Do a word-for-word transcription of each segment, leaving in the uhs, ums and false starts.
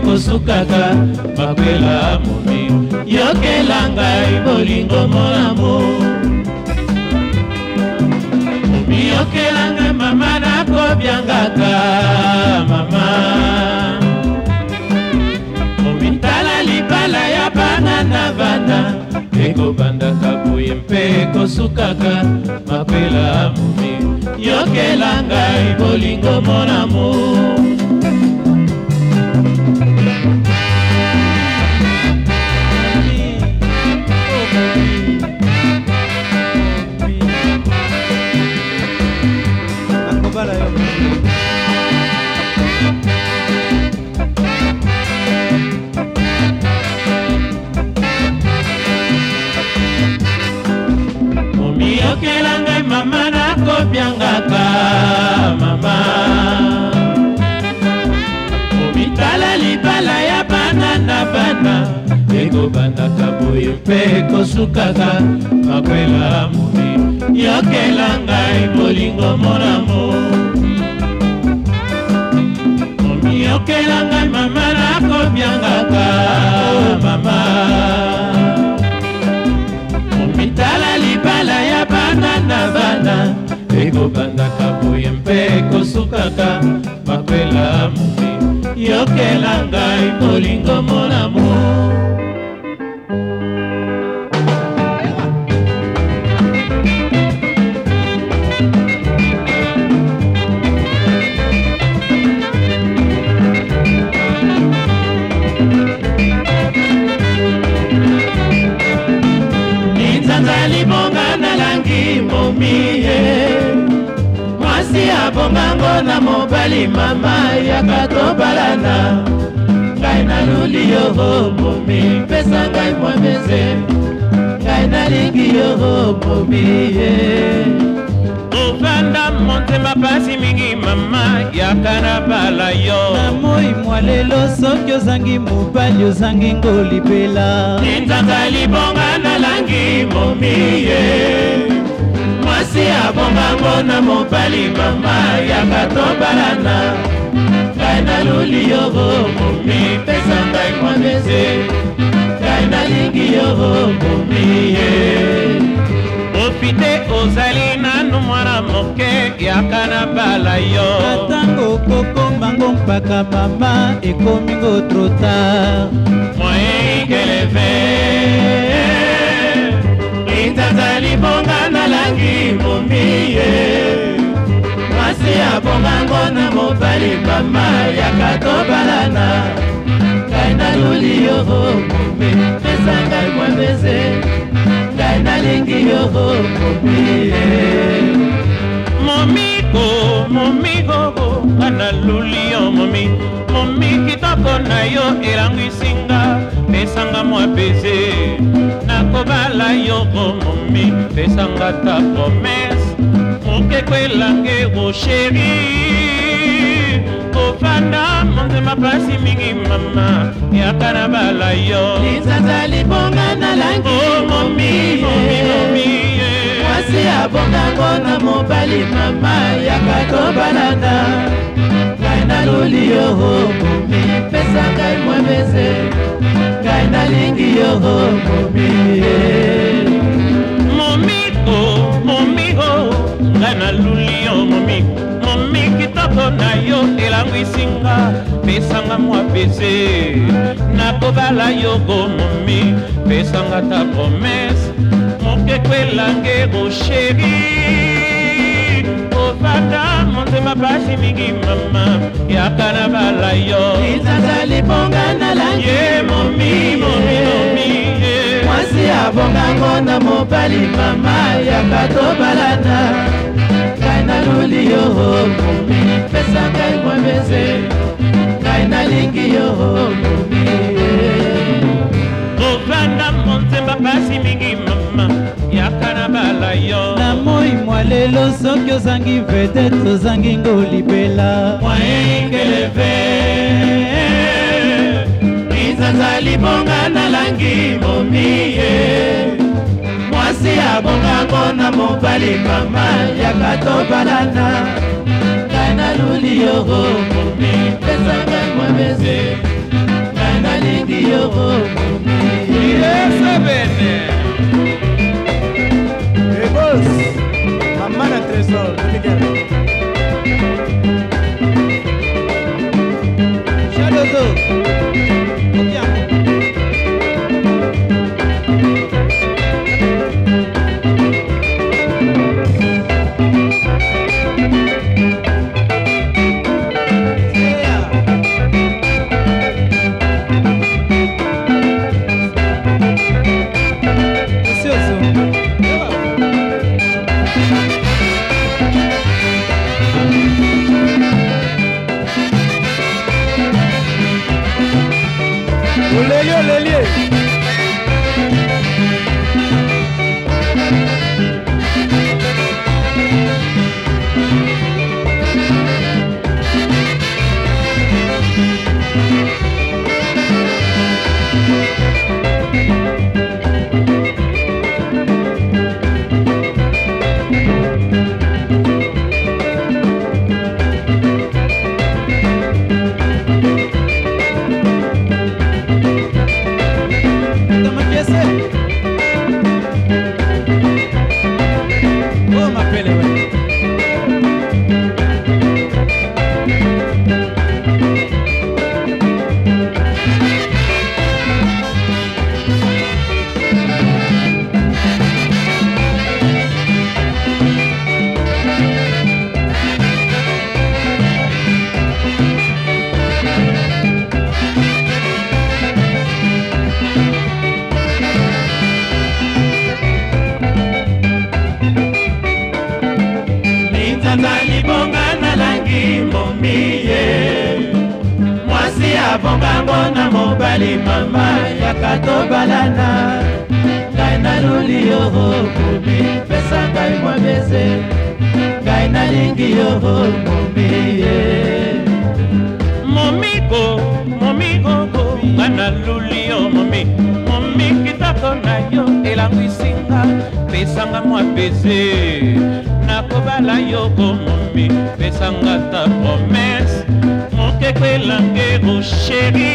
kosukaka makwela momi yokela ngai bolingo monamo momi yokela ngai mama nakobyangaka mama momi tala libala ya bana na bana ekobandaka boye mpe kosukaka makwela momi yokela ngai bolingo monamo yokela ngai mama nakobyangaka mama momitala libala ya bana na bana ekobandaka boye mpe kosukaka makwela momi yokela ngai bolingo monamo momi yokela ngai mama nakobyangaka mama momitala libala ya bana na bana ekobandaka boye mpe kosukaka makwela momi yokela ngai bolingo monamo mwasi abongango na mobali mama yakatobalana ngai naluli yoho momi pesa ngai mwameze ngai nalingi yoho momi ovanda montema pasi mingi mama yakana bala yo na moi mwalelo soki ozangi mobali ozangi ngolibela nzanga libonga nalangi momi mwasi abongango na mobali mama yakatobalana ngai naluli yoho momi pesa ngai mwameze ngai nalingi yoho momi opite ozali nanu mwana moke yakana bala yo atango kokombango mpaka mama ekomingo trotard moyen keleve nzanza libonga nalangi momiye mwasi abongango na mobali mama yakatobalana ngai naluli yoho momi pesa ngai mwameze ngai nalingi yoho momiye momiko momiko naluli yo momi momi kitoko na yo elangwisinga pesanga mwa pese nakobala yoko momi pesanga ta promese mokekwelange o sheri ofanda monzema pasi mingi mama yakana bala yo nzanza libonga nalangi momi momi momi mwasi abongango na mobali mama yakatobalana ngai naluli yoho momi pesa ngai mwameze ngai nalingi yoho momi momiko momiko ngai naluli yo momi momi kitoko na yo elangwisinga pesanga mwa pese nakobala yoko momi pesanga ta promese mokekwelange o sheri ofanda montema pasi mingi mama yakana bala yo nzanza libonga nalangi momi momi momi mwasi abongango na mobali mama yakatobalana ngai naluli yoho momi pesa ngai mwameze ngai nalingi yoho momi ofanda montema pasi mingi mama yakana bala yo na moi mwalelo soki ozangi vedete ozangi ngolibela mwaengeleve nzanza libonga nalangi momiye mwasi abongango na mobali mama yakatobalana ngai naluli yoho momi pesa ngai mwameze ngai nalingi yo momi yesebene Ebos Mama na trésor Miguel Chadozo Okiamo Olélio, olélio Bongango na mobali mama yakato balana ngai naluli yo momi pesa ngai mwa bese ngai nalingi yo momi momiko momiko ko ngai naluli yo momi momi kitoko na yo elangwisinga pesanga mwa bese nakobala yo ko momi pesanga ta promesse Kekwelangero chéri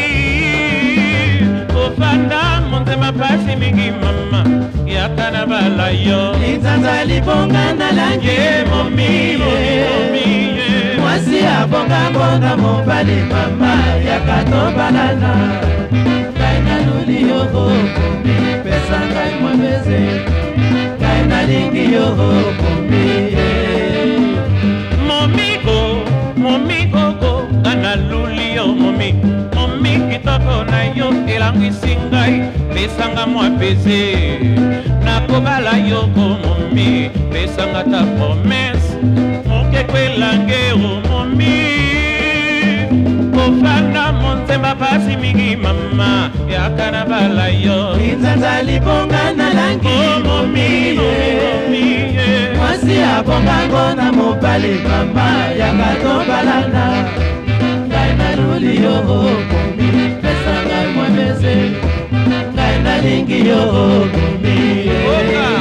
Kofanda monzema pasi mingi mama Yakana bala yo Inzanza libonga na langi momi momi Mwasi abonga bonga mobali mama Yakato balana Kaina luli yo momi Pesa ngai mwabeze Kaina lingi yo momi Momiko momiko ko naluli yo momi momi kitoko na yo elangwisi ngai pesanga mwa pese nakobala yo ko momi pesanga ta promesse mokekwelangero momi kofanda monzemba pasi mingi mama yakana bala yo inzanza libonga na langi momi momi mwasi abongango na mobali mama yakato balana naluli yo momi pesa ngai mwabese ngai nalingi yo momi